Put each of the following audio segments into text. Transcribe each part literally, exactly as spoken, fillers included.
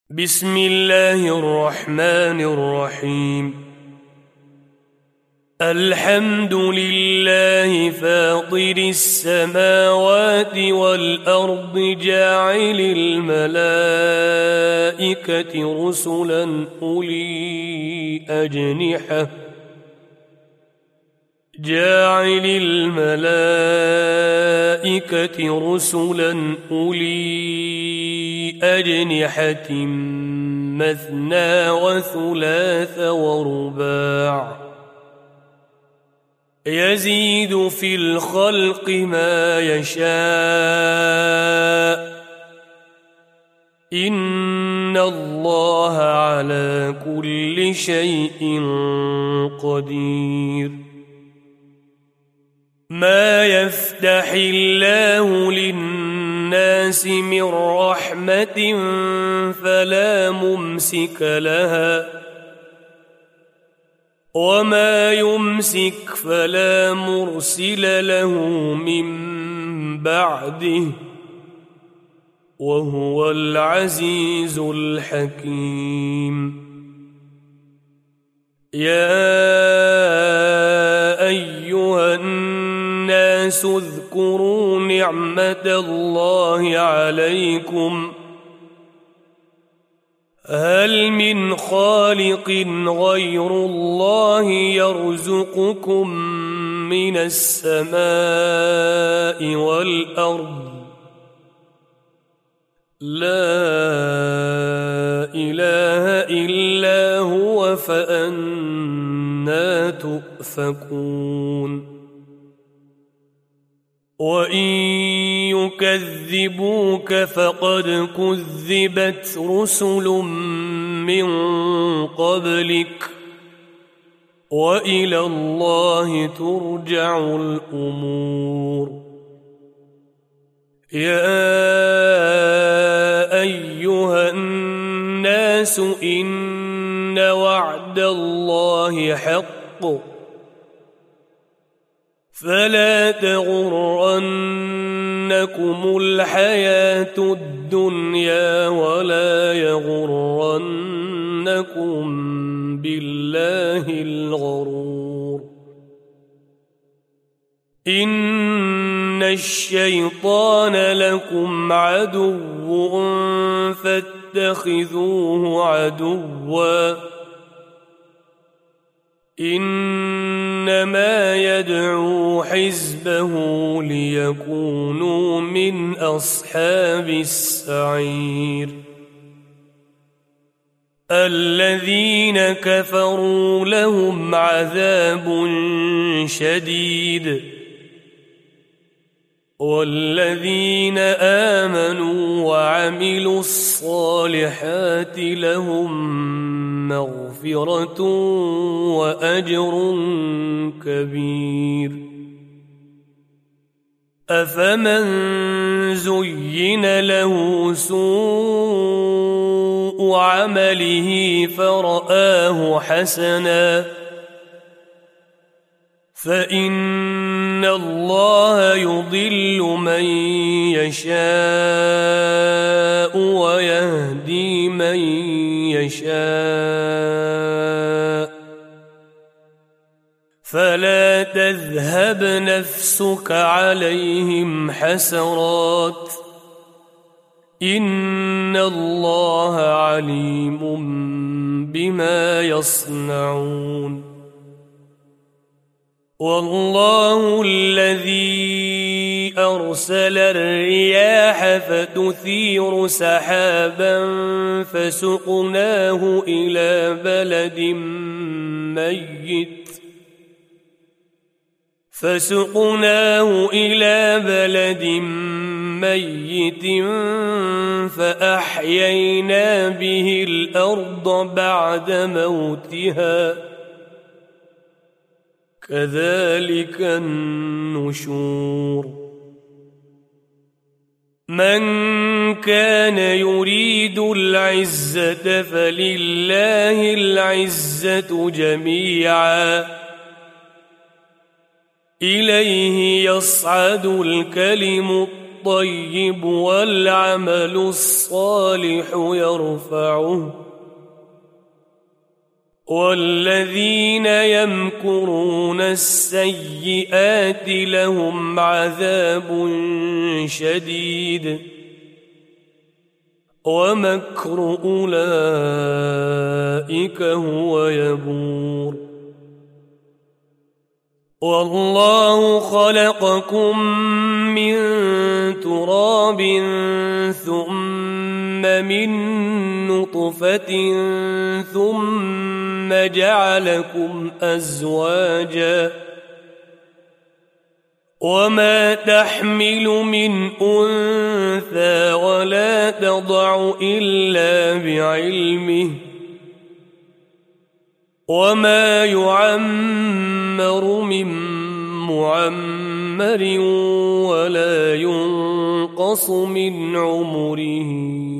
بسم الله الرحمن الرحيم. الحمد لله فاطر السماوات والأرض جاعل الملائكة رسلا أولي أجنحة جاعل الملائكة رسلا أولي أجنحة مثنى وثلاث ورباع يزيد في الخلق ما يشاء إن الله على كل شيء قدير. ما يفتح الله للناس من رحمة فلا ممسك لها وما يمسك فلا مرسل له من بعده وهو العزيز الحكيم. يا أيها الناس اذكروا نعمة الله عليكم هل من خالق غير الله يرزقكم من السماء والأرض لا إله إلا هو فأنى تؤفكون. وإن يكذبوك فقد كذبت رسل من قبلك وإلى الله ترجع الأمور. يا أيها الناس إن وعد الله حق فلا تغرنكم الحياة الدنيا ولا يغرنكم بالله الغرور. إن الشيطان لكم عدو فاتخذوه عدوا إنما يدعو حزبه ليكونوا من أصحاب السعير. الذين كفروا لهم عذاب شديد والذين آمنوا وعملوا الصالحات لهم مغفرة وأجر كبير. أفمن زين له سوء عمله فرآه حسنا فإن الله يضل من يشاء ويهدي من يشاء فلا تذهب نفسك عليهم حسرات إن الله عليم بما يصنعون. والله الذي أرسل الرياح فتثير سحابا فسقناه إلى بلد ميت فسقناه إلى بلد ميت فأحيينا به الأرض بعد موتها كذلك النشور. من كان يريد العزة فلله العزة جميعا إليه يصعد الكلم الطيب والعمل الصالح يرفعه والذين يمكرون السيئات لهم عذاب شديد ومكر أولئك هو يبور والله خلقكم من تراب ثم من نطفة ثم جعلكم أزواجا وما تحمل من أنثى ولا تضع إلا بعلمه وما يعمر من معمر ولا ينقص من عمره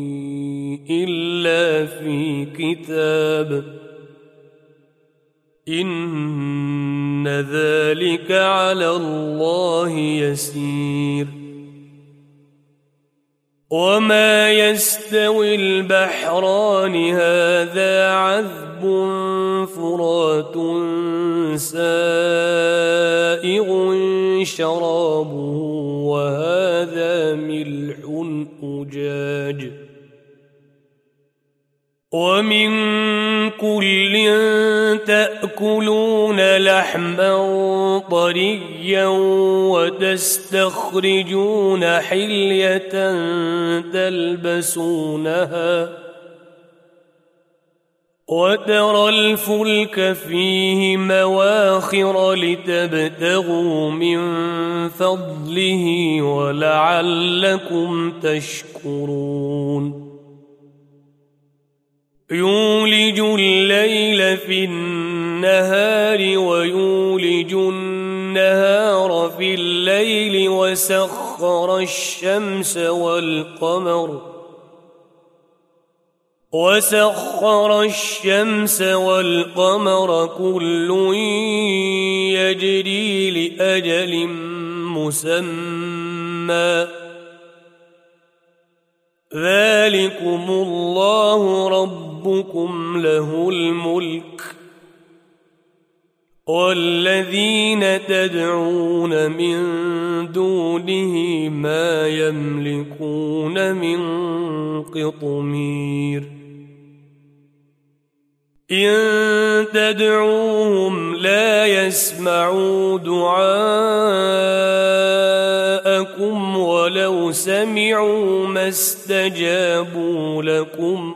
إلا في كتاب إن ذلك على الله يسير وما يستوي البحران هذا عذب فرات سائغ شرابه وهذا ملح أجاج ومن كل تأكلون لحما طريا وتستخرجون حلية تلبسونها وترى الفلك فيه مواخر لتبتغوا من فضله ولعلكم تشكرون يولج الليل في النهار ويولج النهار في الليل وسخر الشمس والقمر وسخر الشمس والقمر كل يجري لأجل مسمى ذلكم الله ربكم له الملك والذين تدعون من دونه ما يملكون من قطمير إن تدعوهم لا يسمعوا دعاءكم ولو سمعوا ما استجابوا لكم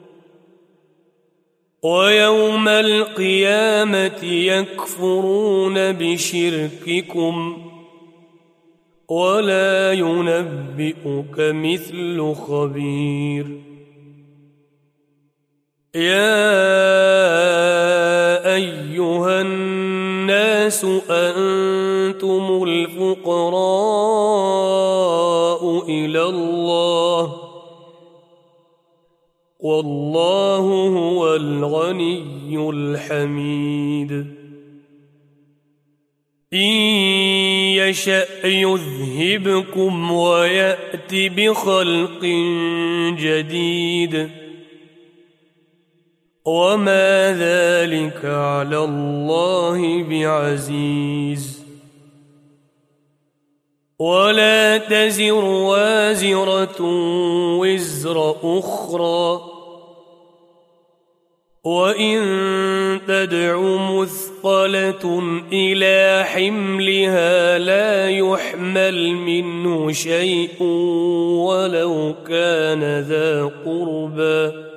ويوم القيامة يكفرون بشرككم ولا ينبئك مثل خبير يا أيها الناس أنتم الفقراء إلى الله والله هو الغني الحميد إن يشأ يذهبكم ويأت بخلق جديد وما ذلك على الله بعزيز ولا تزر وازرة وزر أخرى وإن تدع مثقلة إلى حملها لا يحمل منه شيء ولو كان ذا قربى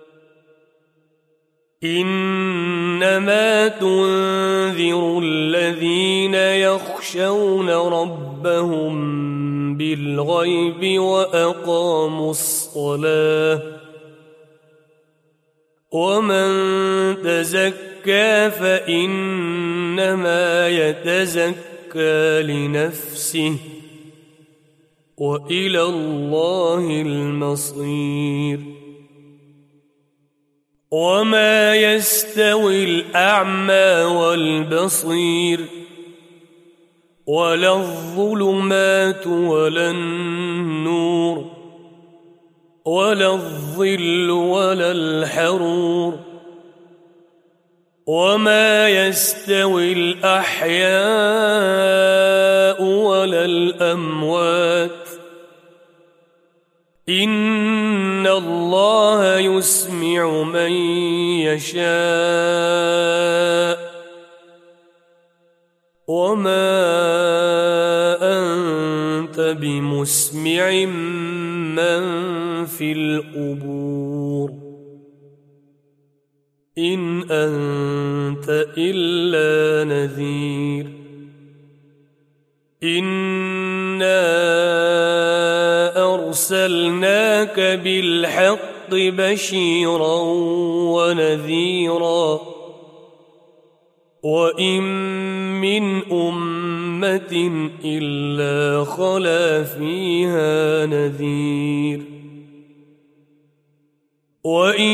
إنما تنذر الذين يخشون ربهم بالغيب وأقاموا الصلاة ومن تزكى فإنما يتزكى لنفسه وإلى الله المصير وما يستوي الأعمى والبصير ولا الظلمات ولا النور ولا الظل ولا الحرور وما يستوي الأحياء ولا الأموات إن الله يسمع من يشاء وما أنت بمسمع من في القبور إن أنت إلا نذير إنا أرسلناك بالحق بشيرا ونذيرا وإن من أمة إلا خلا فيها نذير وإن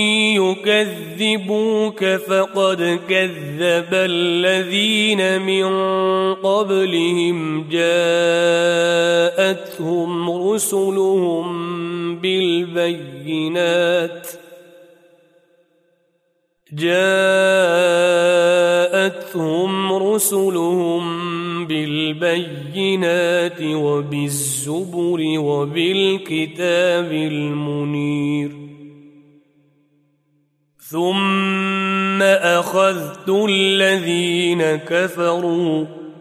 يكذبوك فقد كذب الذين من قبلهم جاءتهم رسلهم بالبينات جاءتهم رسلهم بالبينات وبالزبر وبالكتاب المنير ثم أخذت الذين كفروا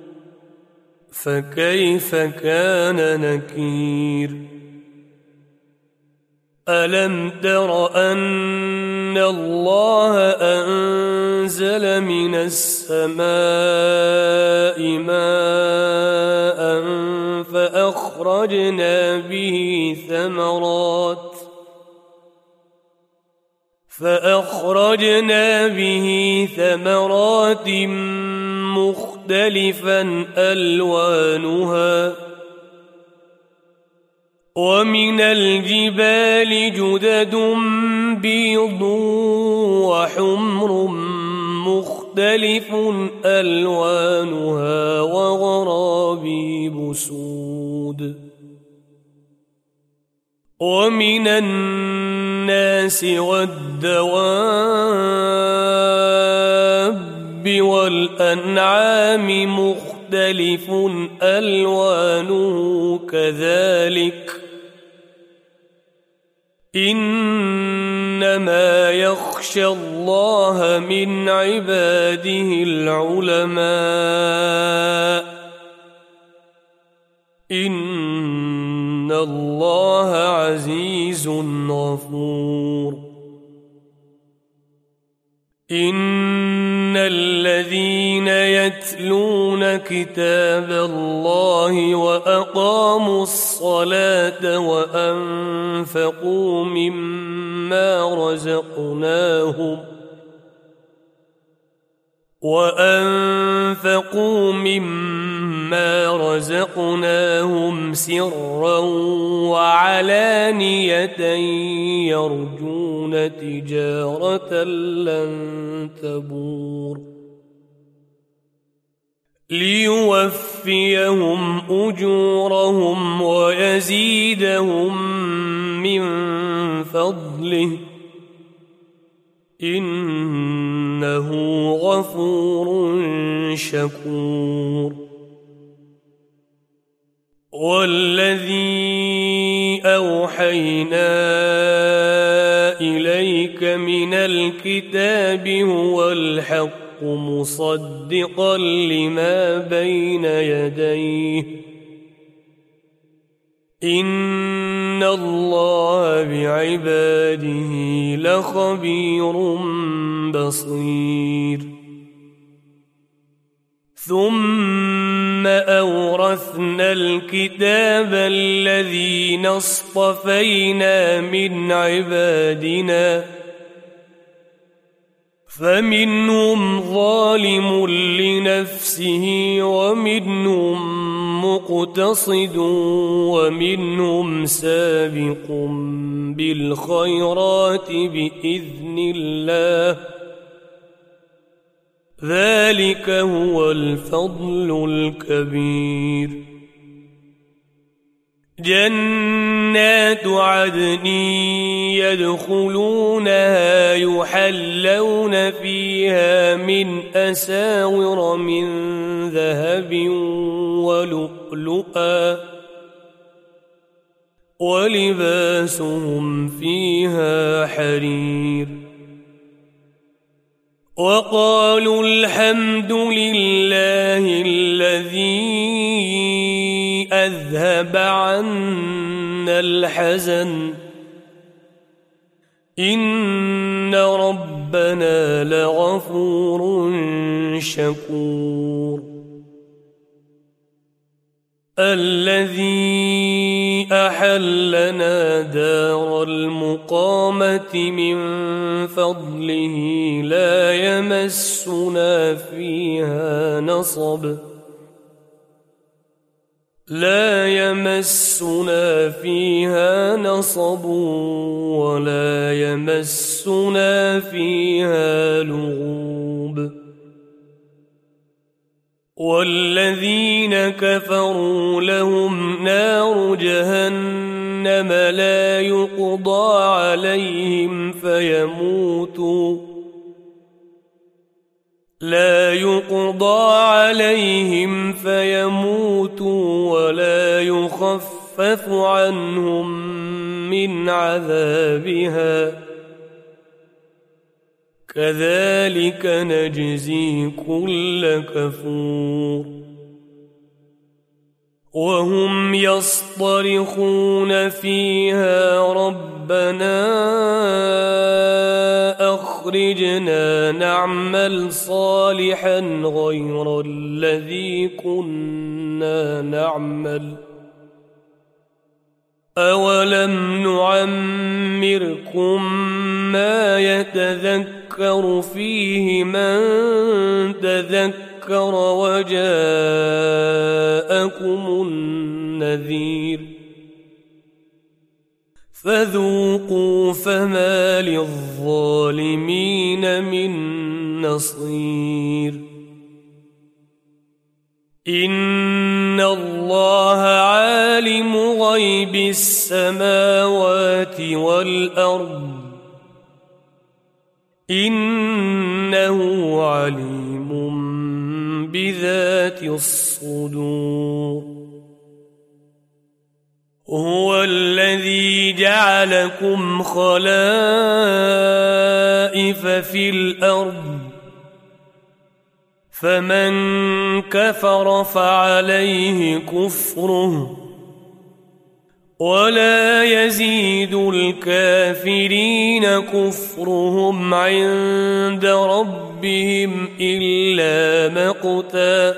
فكيف كان نكير ألم تر أن الله أنزل من السماء ماء فأخرجنا به ثمرات فأخرجنا به ثمرات مختلفا ألوانها ومن الجبال جدد بيض وحمر مختلف ألوانها وغرابيب سود ومن الناس والدواب والأنعام مختلف ألوانه كذلك إنما يخشى الله من عباده العلماء إن الله عزيز غفور إن الذين يتلون كتاب الله وأقاموا الصلاة وأنفقوا مما رزقناهم وأنفقوا مما رزقناهم سرا وعلانية يرجون تجارة لن تبور ليوفيهم أجورهم ويزيدهم من فضله إنه غفور شكور والذي أوحينا إليك من الكتاب هو الحق مصدقا لما بين يديه إن الله بعباده لخبير بصير ثم أورثنا الكتاب الذين اصطفينا من عبادنا فمنهم ظالم لنفسه ومنهم مقتصد ومنهم سابق بالخيرات بإذن الله ذلك هو الفضل الكبير. جنات عدن يدخلونها يحلون فيها من أساور من ذهب ولؤلؤا ولباسهم فيها حرير. وقالوا الحمد لله الذي أذهب عنا الحزن إن ربنا لغفور شكور. الذي أحلنا دار المقامة من فضله لا يمسنا فيها نصب لا يمسنا فيها نصب ولا يمسنا فيها لغوب. والذين كفروا لهم نار جهنم لا يقضى عليهم فيموتوا لا يقضى عليهم فيموتوا ولا يخفف عنهم من عذابها كذلك نجزي كل كفور. وهم يصطرخون فيها ربنا أخرجنا نعمل صالحا غير الذي كنا نعمل أولم نعمركم ما يتذكر فيه من تذكر وجاءكم النذير فذوقوا فما للظالمين من نصير. إن الله عالم غيب السماوات والأرض إنه عليم بذات الصدور. هو الذي جعلكم خلائف في الأرض فمن كفر فعليه كفره ولا يزيد الكافرين كفرهم عند ربهم إلا مقتا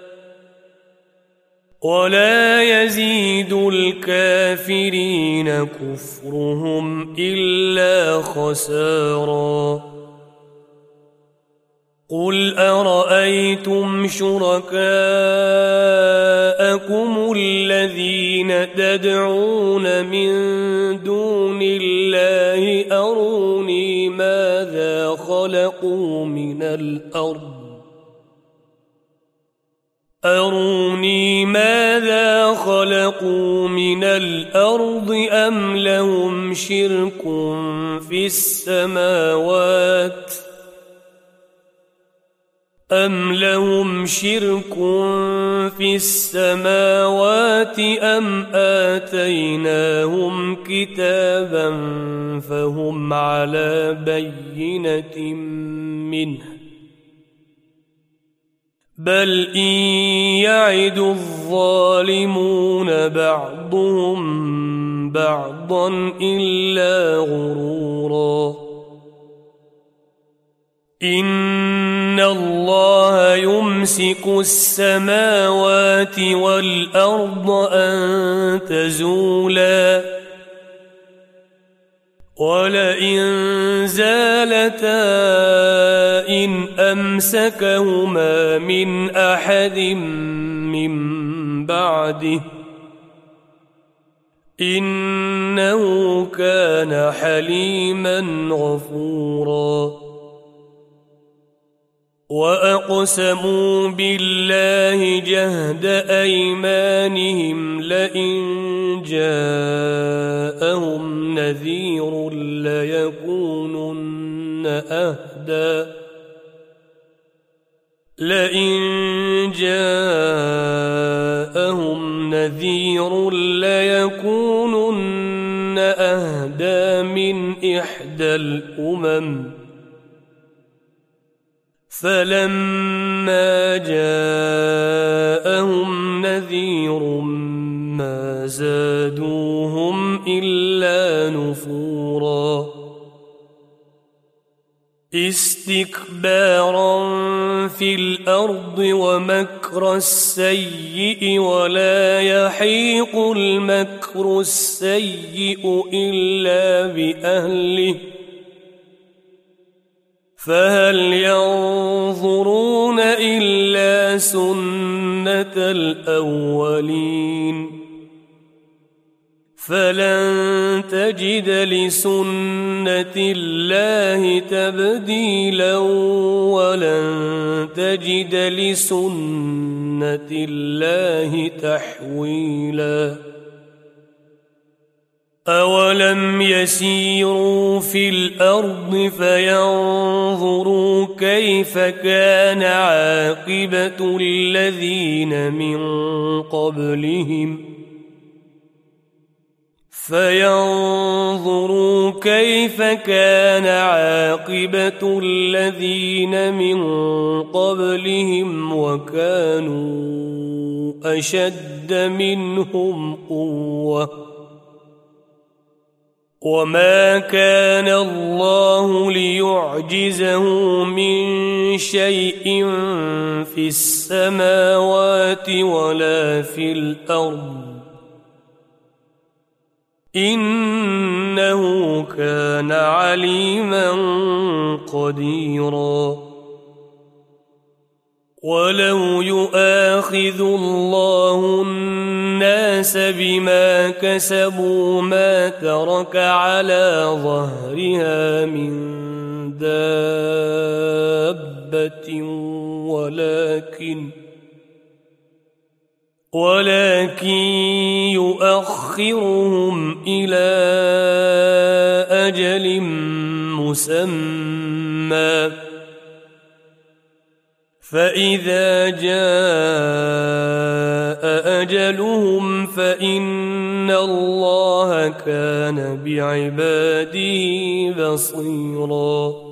ولا يزيد الكافرين كفرهم إلا خسارا. قل أرأيتم شركاءكم الذين تدعون من دون الله أروني ماذا خلقوا من الأرض أروني ماذا خلقوا من الأرض أم لهم شرك في السماوات أم لهم شرك في السماوات أم آتيناهم كتابا فهم على بينة منه بل إن يعد الظالمون بعضهم بعضا إلا غرورا. إن الله يمسك السماوات والأرض أن تزولا ولئن زالتا إن أمسكهما من أحد من بعده إنه كان حليما غفورا. وأقسموا بالله جهد أيمانهم لئن جاءهم نذير ليكونن أهدى لئن جاءهم نذير ليكونن أهدى من إحدى الأمم فلما جاءهم نذير ما زادوهم إلا نفورا استكبارا في الأرض ومكر السيء ولا يحيق المكر السيء إلا بأهله فهل ينظرون إلا سنة الأولين فلن تجد لسنة الله تبديلا ولن تجد لسنة الله تحويلا أولم يسيروا في الأرض فينظروا كيف كان عاقبة الذين من قبلهم فينظروا كيف كان عاقبة الذين من قبلهم وكانوا أشد منهم قوة وما كان الله ليعجزه من شيء في السماوات ولا في الأرض إنه كان عليما قديرا ولو يؤاخذ الله الناس بما كسبوا ما ترك على ظهرها من دابة ولكن ولكن يؤخرهم إلى أجل مسمى فإذا جاء أجلهم فإن الله كان بعباده بصيراً